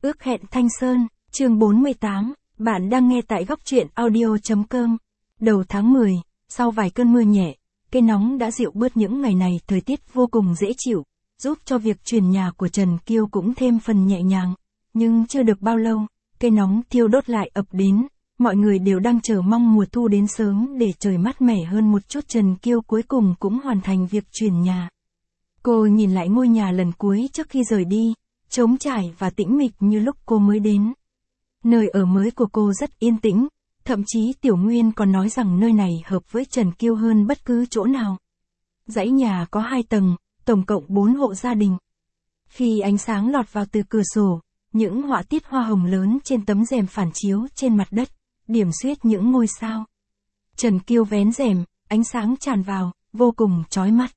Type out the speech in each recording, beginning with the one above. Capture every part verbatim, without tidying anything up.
Ước hẹn Thanh Sơn, chương bốn mươi tám, bạn đang nghe tại góc truyện audio chấm com. Đầu tháng mười, sau vài cơn mưa nhẹ, cây nóng đã dịu bớt những ngày này thời tiết vô cùng dễ chịu, giúp cho việc chuyển nhà của Trần Kiêu cũng thêm phần nhẹ nhàng. Nhưng chưa được bao lâu, cây nóng thiêu đốt lại ập đến, mọi người đều đang chờ mong mùa thu đến sớm để trời mát mẻ hơn một chút. Trần Kiêu cuối cùng cũng hoàn thành việc chuyển nhà. Cô nhìn lại ngôi nhà lần cuối trước khi rời đi, trống trải và tĩnh mịch như lúc cô mới đến. Nơi ở mới của cô rất yên tĩnh, thậm chí Tiểu Nguyên còn nói rằng nơi này hợp với Trần Kiêu hơn bất cứ chỗ nào. Dãy nhà có hai tầng, tổng cộng bốn hộ gia đình. Khi ánh sáng lọt vào từ cửa sổ, những họa tiết hoa hồng lớn trên tấm rèm phản chiếu trên mặt đất, điểm xuyết những ngôi sao. Trần Kiêu vén rèm, ánh sáng tràn vào, vô cùng chói mắt.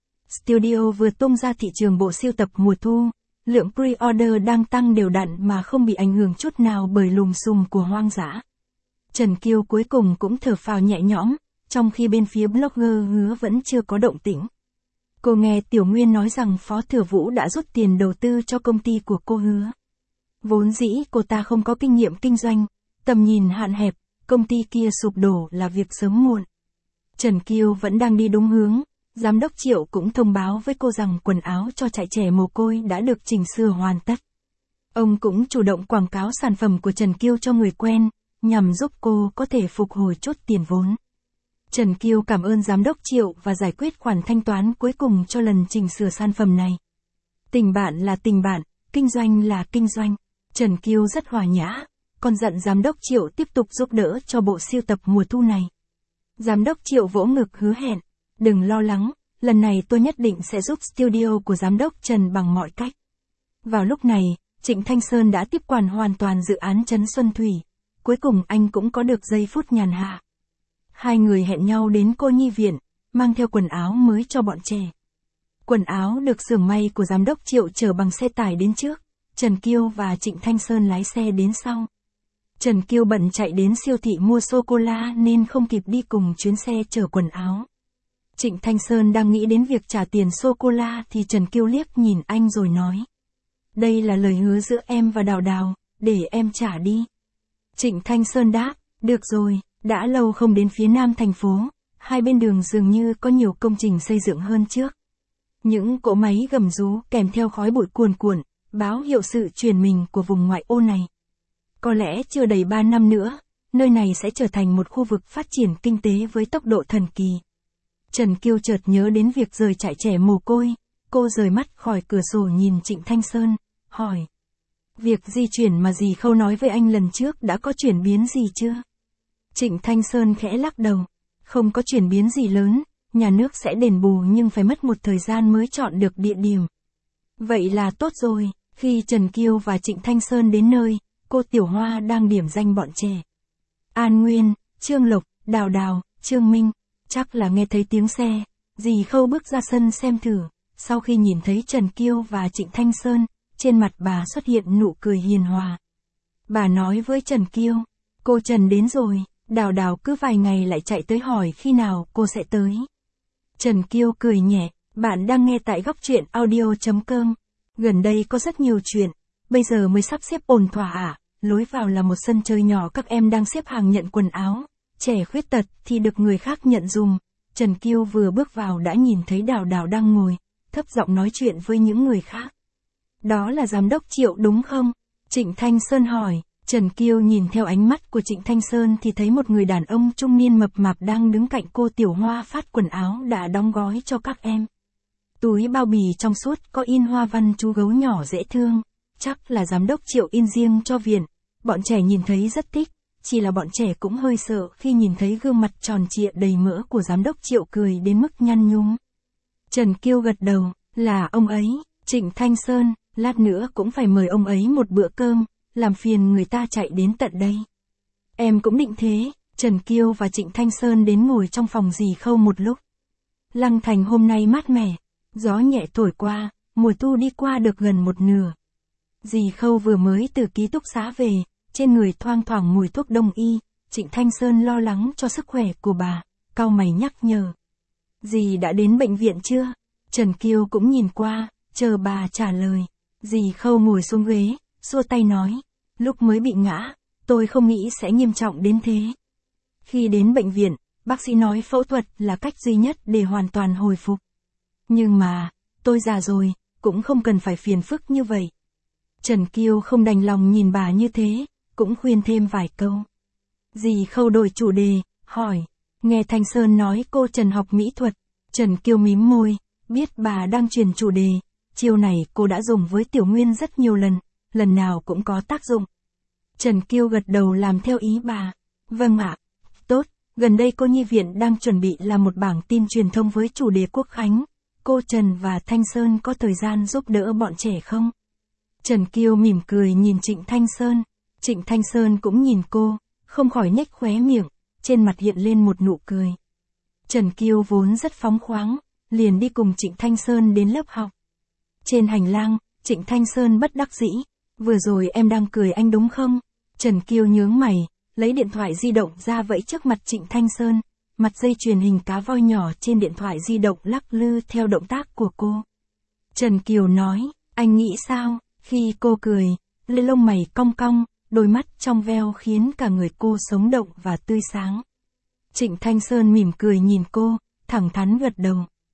Studio vừa tung ra thị trường bộ sưu tập mùa thu, lượng pre-order đang tăng đều đặn mà không bị ảnh hưởng chút nào bởi lùm xùm của hoang dã. Trần Kiêu cuối cùng cũng thở phào nhẹ nhõm, trong khi bên phía blogger Hứa vẫn chưa có động tĩnh. Cô nghe Tiểu Nguyên nói rằng Phó Thừa Vũ đã rút tiền đầu tư cho công ty của cô Hứa. Vốn dĩ cô ta không có kinh nghiệm kinh doanh, tầm nhìn hạn hẹp, công ty kia sụp đổ là việc sớm muộn. Trần Kiêu vẫn đang đi đúng hướng. Giám đốc Triệu cũng thông báo với cô rằng quần áo cho trại trẻ mồ côi đã được chỉnh sửa hoàn tất. Ông cũng chủ động quảng cáo sản phẩm của Trần Kiêu cho người quen, nhằm giúp cô có thể phục hồi chút tiền vốn. Trần Kiêu cảm ơn Giám đốc Triệu và giải quyết khoản thanh toán cuối cùng cho lần chỉnh sửa sản phẩm này. Tình bạn là tình bạn, kinh doanh là kinh doanh. Trần Kiêu rất hòa nhã, còn dặn Giám đốc Triệu tiếp tục giúp đỡ cho bộ sưu tập mùa thu này. Giám đốc Triệu vỗ ngực hứa hẹn. Đừng lo lắng, lần này tôi nhất định sẽ giúp studio của Giám đốc Trần bằng mọi cách. Vào lúc này, Trịnh Thanh Sơn đã tiếp quản hoàn toàn dự án Trấn Xuân Thủy. Cuối cùng anh cũng có được giây phút nhàn hạ. Hai người hẹn nhau đến cô nhi viện, mang theo quần áo mới cho bọn trẻ. Quần áo được xưởng may của Giám đốc Triệu chở bằng xe tải đến trước, Trần Kiêu và Trịnh Thanh Sơn lái xe đến sau. Trần Kiêu bận chạy đến siêu thị mua sô-cô-la nên không kịp đi cùng chuyến xe chở quần áo. Trịnh Thanh Sơn đang nghĩ đến việc trả tiền sô-cô-la thì Trần Kiêu liếc nhìn anh rồi nói. Đây là lời hứa giữa em và Đào Đào, để em trả đi. Trịnh Thanh Sơn đáp, được rồi, đã lâu không đến phía nam thành phố, hai bên đường dường như có nhiều công trình xây dựng hơn trước. Những cỗ máy gầm rú kèm theo khói bụi cuồn cuộn, báo hiệu sự chuyển mình của vùng ngoại ô này. Có lẽ chưa đầy ba năm nữa, nơi này sẽ trở thành một khu vực phát triển kinh tế với tốc độ thần kỳ. Trần Kiêu chợt nhớ đến việc rời trại trẻ mồ côi, cô rời mắt khỏi cửa sổ nhìn Trịnh Thanh Sơn, hỏi. Việc di chuyển mà dì Khâu nói với anh lần trước đã có chuyển biến gì chưa? Trịnh Thanh Sơn khẽ lắc đầu, không có chuyển biến gì lớn, nhà nước sẽ đền bù nhưng phải mất một thời gian mới chọn được địa điểm. Vậy là tốt rồi, khi Trần Kiêu và Trịnh Thanh Sơn đến nơi, cô Tiểu Hoa đang điểm danh bọn trẻ. An Nguyên, Trương Lộc, Đào Đào, Trương Minh. Chắc là nghe thấy tiếng xe, dì Khâu bước ra sân xem thử, sau khi nhìn thấy Trần Kiêu và Trịnh Thanh Sơn, trên mặt bà xuất hiện nụ cười hiền hòa. Bà nói với Trần Kiêu, cô Trần đến rồi, Đào Đào cứ vài ngày lại chạy tới hỏi khi nào cô sẽ tới. Trần Kiêu cười nhẹ, bạn đang nghe tại góc truyện audio chấm com. Gần đây có rất nhiều chuyện, bây giờ mới sắp xếp ổn thỏa ạ, lối vào là một sân chơi nhỏ các em đang xếp hàng nhận quần áo. Trẻ khuyết tật thì được người khác nhận dùm. Trần Kiêu vừa bước vào đã nhìn thấy Đào Đào đang ngồi, thấp giọng nói chuyện với những người khác. Đó là Giám đốc Triệu đúng không? Trịnh Thanh Sơn hỏi. Trần Kiêu nhìn theo ánh mắt của Trịnh Thanh Sơn thì thấy một người đàn ông trung niên mập mạp đang đứng cạnh cô Tiểu Hoa phát quần áo đã đóng gói cho các em. Túi bao bì trong suốt có in hoa văn chú gấu nhỏ dễ thương. Chắc là Giám đốc Triệu in riêng cho viện. Bọn trẻ nhìn thấy rất thích. Chỉ là bọn trẻ cũng hơi sợ khi nhìn thấy gương mặt tròn trịa đầy mỡ của Giám đốc Triệu cười đến mức nhăn nhúm. Trần Kiêu gật đầu, là ông ấy, Trịnh Thanh Sơn, lát nữa cũng phải mời ông ấy một bữa cơm, làm phiền người ta chạy đến tận đây. Em cũng định thế, Trần Kiêu và Trịnh Thanh Sơn đến ngồi trong phòng dì Khâu một lúc. Lăng Thành hôm nay mát mẻ, gió nhẹ thổi qua, mùa thu đi qua được gần một nửa. Dì Khâu vừa mới từ ký túc xá về. Trên người thoang thoảng mùi thuốc đông y, Trịnh Thanh Sơn lo lắng cho sức khỏe của bà, cau mày nhắc nhở. Dì đã đến bệnh viện chưa? Trần Kiêu cũng nhìn qua, chờ bà trả lời. Dì Khâu ngồi xuống ghế, xua tay nói, lúc mới bị ngã, tôi không nghĩ sẽ nghiêm trọng đến thế. Khi đến bệnh viện, bác sĩ nói phẫu thuật là cách duy nhất để hoàn toàn hồi phục. Nhưng mà, tôi già rồi, cũng không cần phải phiền phức như vậy. Trần Kiêu không đành lòng nhìn bà như thế, cũng khuyên thêm vài câu. Dì Khâu đổi chủ đề, hỏi, nghe Thanh Sơn nói cô Trần học mỹ thuật. Trần Kiêu mím môi, biết bà đang truyền chủ đề, chiêu này cô đã dùng với Tiểu Nguyên rất nhiều lần, lần nào cũng có tác dụng. Trần Kiêu gật đầu làm theo ý bà. Vâng ạ, tốt, gần đây cô nhi viện đang chuẩn bị làm một bảng tin truyền thông với chủ đề Quốc Khánh. Cô Trần và Thanh Sơn có thời gian giúp đỡ bọn trẻ không? Trần Kiêu mỉm cười nhìn Trịnh Thanh Sơn. Trịnh Thanh Sơn cũng nhìn cô, không khỏi nhếch khóe miệng, trên mặt hiện lên một nụ cười. Trần Kiêu vốn rất phóng khoáng, liền đi cùng Trịnh Thanh Sơn đến lớp học. Trên hành lang, Trịnh Thanh Sơn bất đắc dĩ, vừa rồi em đang cười anh đúng không? Trần Kiêu nhướng mày, lấy điện thoại di động ra vẫy trước mặt Trịnh Thanh Sơn, mặt dây chuyền hình cá voi nhỏ trên điện thoại di động lắc lư theo động tác của cô. Trần Kiều nói, anh nghĩ sao? Khi cô cười, lê lông mày cong cong, đôi mắt trong veo khiến cả người cô sống động và tươi sáng. Trịnh Thanh Sơn mỉm cười nhìn cô, thẳng thắn gật đầu.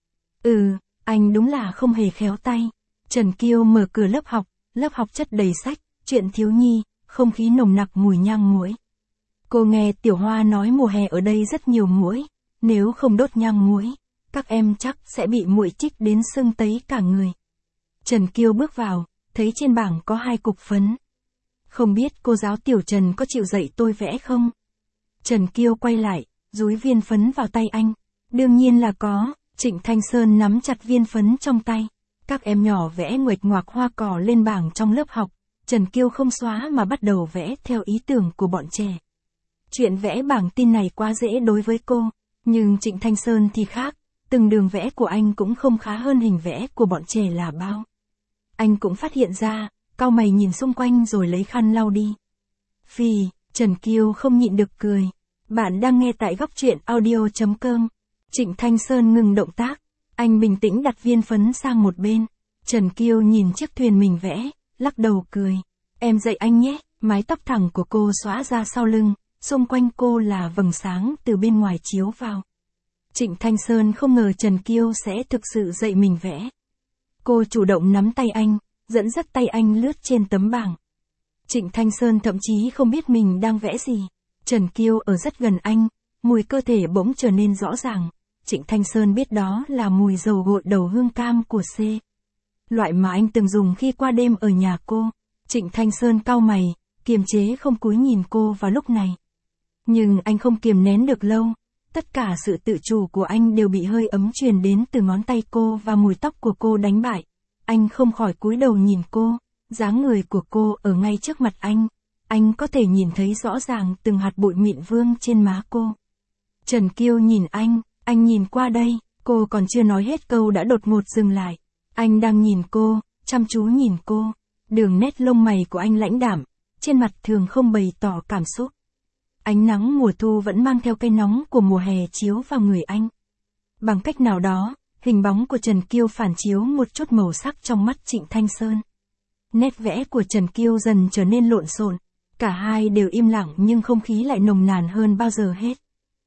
Ừ, anh đúng là không hề khéo tay. Trần Kiêu mở cửa lớp học, lớp học chất đầy sách, chuyện thiếu nhi, không khí nồng nặc mùi nhang muỗi. Cô nghe Tiểu Hoa nói mùa hè ở đây rất nhiều muỗi, nếu không đốt nhang muỗi, các em chắc sẽ bị muỗi chích đến sưng tấy cả người. Trần Kiêu bước vào, thấy trên bảng có hai cục phấn. Không biết cô giáo Tiểu Trần có chịu dạy tôi vẽ không? Trần Kiêu quay lại, dúi viên phấn vào tay anh. Đương nhiên là có. Trịnh Thanh Sơn nắm chặt viên phấn trong tay. Các em nhỏ vẽ nguệch ngoạc hoa cỏ lên bảng trong lớp học. Trần Kiêu không xóa mà bắt đầu vẽ theo ý tưởng của bọn trẻ. Chuyện vẽ bảng tin này quá dễ đối với cô, nhưng Trịnh Thanh Sơn thì khác, từng đường vẽ của anh cũng không khá hơn hình vẽ của bọn trẻ là bao. Anh cũng phát hiện ra, cau mày nhìn xung quanh rồi lấy khăn lau đi. Phì, Trần Kiêu không nhịn được cười. Bạn đang nghe tại góc truyện audio chấm com. Trịnh Thanh Sơn ngừng động tác, anh bình tĩnh đặt viên phấn sang một bên. Trần Kiêu nhìn chiếc thuyền mình vẽ, lắc đầu cười. Em dạy anh nhé, mái tóc thẳng của cô xõa ra sau lưng, xung quanh cô là vầng sáng từ bên ngoài chiếu vào. Trịnh Thanh Sơn không ngờ Trần Kiêu sẽ thực sự dạy mình vẽ. Cô chủ động nắm tay anh, dẫn dắt tay anh lướt trên tấm bảng. Trịnh Thanh Sơn thậm chí không biết mình đang vẽ gì. Trần Kiêu ở rất gần anh, mùi cơ thể bỗng trở nên rõ ràng. Trịnh Thanh Sơn biết đó là mùi dầu gội đầu hương cam của C. Loại mà anh từng dùng khi qua đêm ở nhà cô. Trịnh Thanh Sơn cau mày, kiềm chế không cúi nhìn cô vào lúc này. Nhưng anh không kiềm nén được lâu. Tất cả sự tự chủ của anh đều bị hơi ấm truyền đến từ ngón tay cô và mùi tóc của cô đánh bại. Anh không khỏi cúi đầu nhìn cô, dáng người của cô ở ngay trước mặt anh. Anh có thể nhìn thấy rõ ràng từng hạt bụi mịn vương trên má cô. Trần Kiêu nhìn anh, anh nhìn qua đây, cô còn chưa nói hết câu đã đột ngột dừng lại. Anh đang nhìn cô, chăm chú nhìn cô. Đường nét lông mày của anh lãnh đạm, trên mặt thường không bày tỏ cảm xúc. Ánh nắng mùa thu vẫn mang theo cái nóng của mùa hè chiếu vào người anh. Bằng cách nào đó, hình bóng của Trần Kiêu phản chiếu một chút màu sắc trong mắt Trịnh Thanh Sơn. Nét vẽ của Trần Kiêu dần trở nên lộn xộn, cả hai đều im lặng nhưng không khí lại nồng nàn hơn bao giờ hết.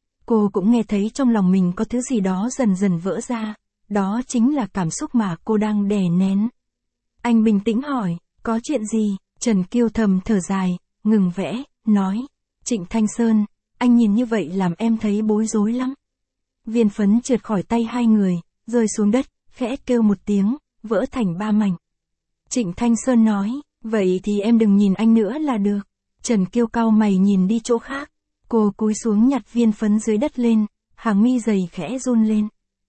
Cô cũng nghe thấy trong lòng mình có thứ gì đó dần dần vỡ ra, đó chính là cảm xúc mà cô đang đè nén. Anh bình tĩnh hỏi, có chuyện gì? Trần Kiêu thầm thở dài, ngừng vẽ, nói. Trịnh Thanh Sơn, anh nhìn như vậy làm em thấy bối rối lắm. Viên phấn trượt khỏi tay hai người, rơi xuống đất, khẽ kêu một tiếng, vỡ thành ba mảnh. Trịnh Thanh Sơn nói, vậy thì em đừng nhìn anh nữa là được. Trần Kiêu cau mày nhìn đi chỗ khác. Cô cúi xuống nhặt viên phấn dưới đất lên, hàng mi dày khẽ run lên.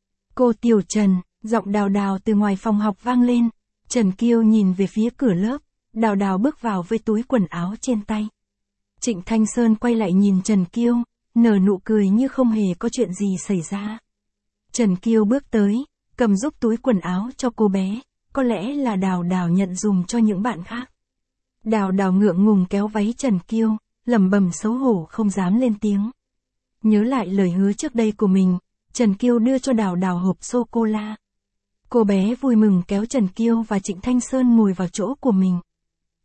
Cô Tiểu Trần, giọng Đào Đào từ ngoài phòng học vang lên. Trần Kiêu nhìn về phía cửa lớp, Đào Đào bước vào với túi quần áo trên tay. Trịnh Thanh Sơn quay lại nhìn Trần Kiêu, nở nụ cười như không hề có chuyện gì xảy ra. Trần Kiêu bước tới, cầm giúp túi quần áo cho cô bé, có lẽ là Đào Đào nhận dùm cho những bạn khác. Đào Đào ngượng ngùng kéo váy Trần Kiêu, lẩm bẩm xấu hổ không dám lên tiếng. Nhớ lại lời hứa trước đây của mình, Trần Kiêu đưa cho Đào Đào hộp sô-cô-la. Cô bé vui mừng kéo Trần Kiêu và Trịnh Thanh Sơn ngồi vào chỗ của mình.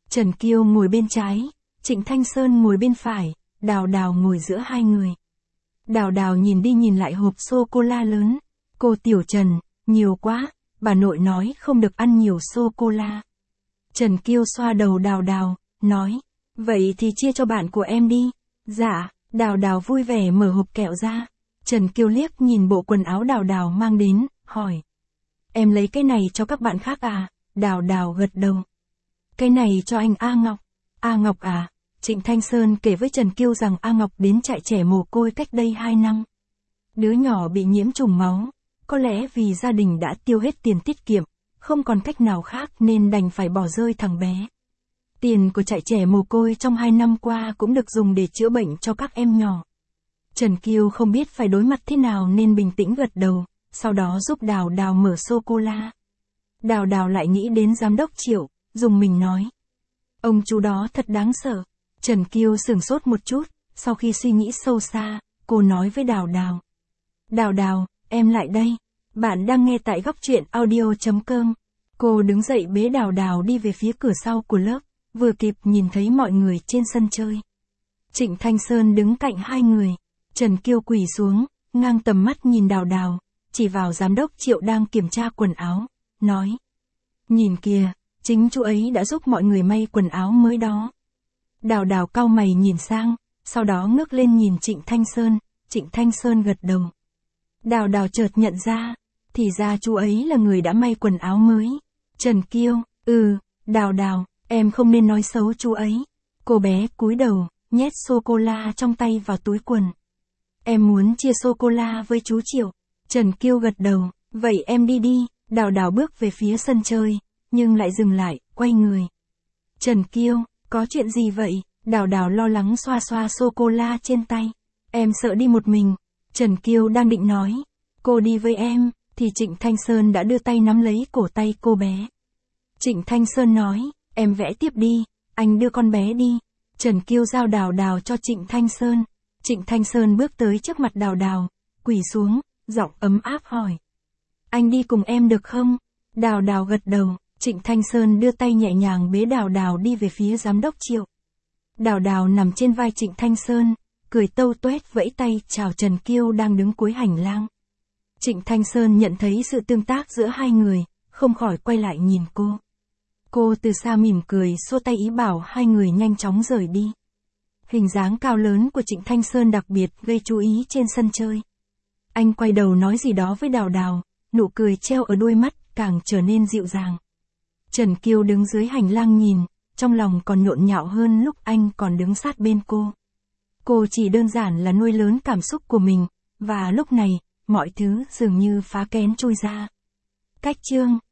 Trần Kiêu ngồi bên trái, Trịnh Thanh Sơn ngồi bên phải, Đào Đào ngồi giữa hai người. Đào Đào nhìn đi nhìn lại hộp sô-cô-la lớn. Cô Tiểu Trần, nhiều quá, bà nội nói không được ăn nhiều sô-cô-la. Trần Kiêu xoa đầu Đào Đào, nói, vậy thì chia cho bạn của em đi. Dạ, Đào Đào vui vẻ mở hộp kẹo ra. Trần Kiêu liếc nhìn bộ quần áo Đào Đào mang đến, hỏi. Em lấy cái này cho các bạn khác à? Đào Đào gật đầu. Cái này cho anh A Ngọc. A Ngọc à? Trịnh Thanh Sơn kể với Trần Kiêu rằng A Ngọc đến trại trẻ mồ côi cách đây hai năm. Đứa nhỏ bị nhiễm trùng máu, có lẽ vì gia đình đã tiêu hết tiền tiết kiệm, không còn cách nào khác nên đành phải bỏ rơi thằng bé. Tiền của trại trẻ mồ côi trong hai năm qua cũng được dùng để chữa bệnh cho các em nhỏ. Trần Kiêu không biết phải đối mặt thế nào nên bình tĩnh gật đầu, sau đó giúp Đào Đào mở sô-cô-la. Đào Đào lại nghĩ đến giám đốc Triệu, dùng mình nói. Ông chú đó thật đáng sợ. Trần Kiêu sửng sốt một chút, sau khi suy nghĩ sâu xa, cô nói với Đào Đào. Đào Đào, em lại đây. Bạn đang nghe tại góc truyện audio chấm com. Cô đứng dậy bế Đào Đào đi về phía cửa sau của lớp, vừa kịp nhìn thấy mọi người trên sân chơi. Trịnh Thanh Sơn đứng cạnh hai người. Trần Kiêu quỳ xuống, ngang tầm mắt nhìn Đào Đào, chỉ vào giám đốc Triệu đang kiểm tra quần áo, nói. Nhìn kìa, chính chú ấy đã giúp mọi người may quần áo mới đó. Đào Đào cau mày nhìn sang, sau đó ngước lên nhìn Trịnh Thanh Sơn, Trịnh Thanh Sơn gật đầu. Đào Đào chợt nhận ra, thì ra chú ấy là người đã may quần áo mới. Trần Kiêu, ừ, Đào Đào, em không nên nói xấu chú ấy. Cô bé cúi đầu, nhét sô-cô-la trong tay vào túi quần. Em muốn chia sô-cô-la với chú Triệu. Trần Kiêu gật đầu, vậy em đi đi. Đào Đào bước về phía sân chơi, nhưng lại dừng lại, quay người. Trần Kiêu, có chuyện gì vậy? Đào Đào lo lắng xoa xoa sô-cô-la trên tay. Em sợ đi một mình. Trần Kiêu đang định nói, cô đi với em, thì Trịnh Thanh Sơn đã đưa tay nắm lấy cổ tay cô bé. Trịnh Thanh Sơn nói, em vẽ tiếp đi, anh đưa con bé đi. Trần Kiêu giao Đào Đào cho Trịnh Thanh Sơn. Trịnh Thanh Sơn bước tới trước mặt Đào Đào, quỳ xuống, giọng ấm áp hỏi. Anh đi cùng em được không? Đào Đào gật đầu, Trịnh Thanh Sơn đưa tay nhẹ nhàng bế Đào Đào đi về phía giám đốc Triệu. Đào Đào nằm trên vai Trịnh Thanh Sơn, cười tâu tuét vẫy tay chào Trần Kiêu đang đứng cuối hành lang. Trịnh Thanh Sơn nhận thấy sự tương tác giữa hai người, không khỏi quay lại nhìn cô. Cô từ xa mỉm cười xua tay ý bảo hai người nhanh chóng rời đi. Hình dáng cao lớn của Trịnh Thanh Sơn đặc biệt gây chú ý trên sân chơi. Anh quay đầu nói gì đó với Đào Đào, nụ cười treo ở đôi mắt càng trở nên dịu dàng. Trần Kiêu đứng dưới hành lang nhìn, trong lòng còn nhộn nhạo hơn lúc anh còn đứng sát bên cô. Cô chỉ đơn giản là nuôi lớn cảm xúc của mình, và lúc này, mọi thứ dường như phá kén trôi ra. Cách chương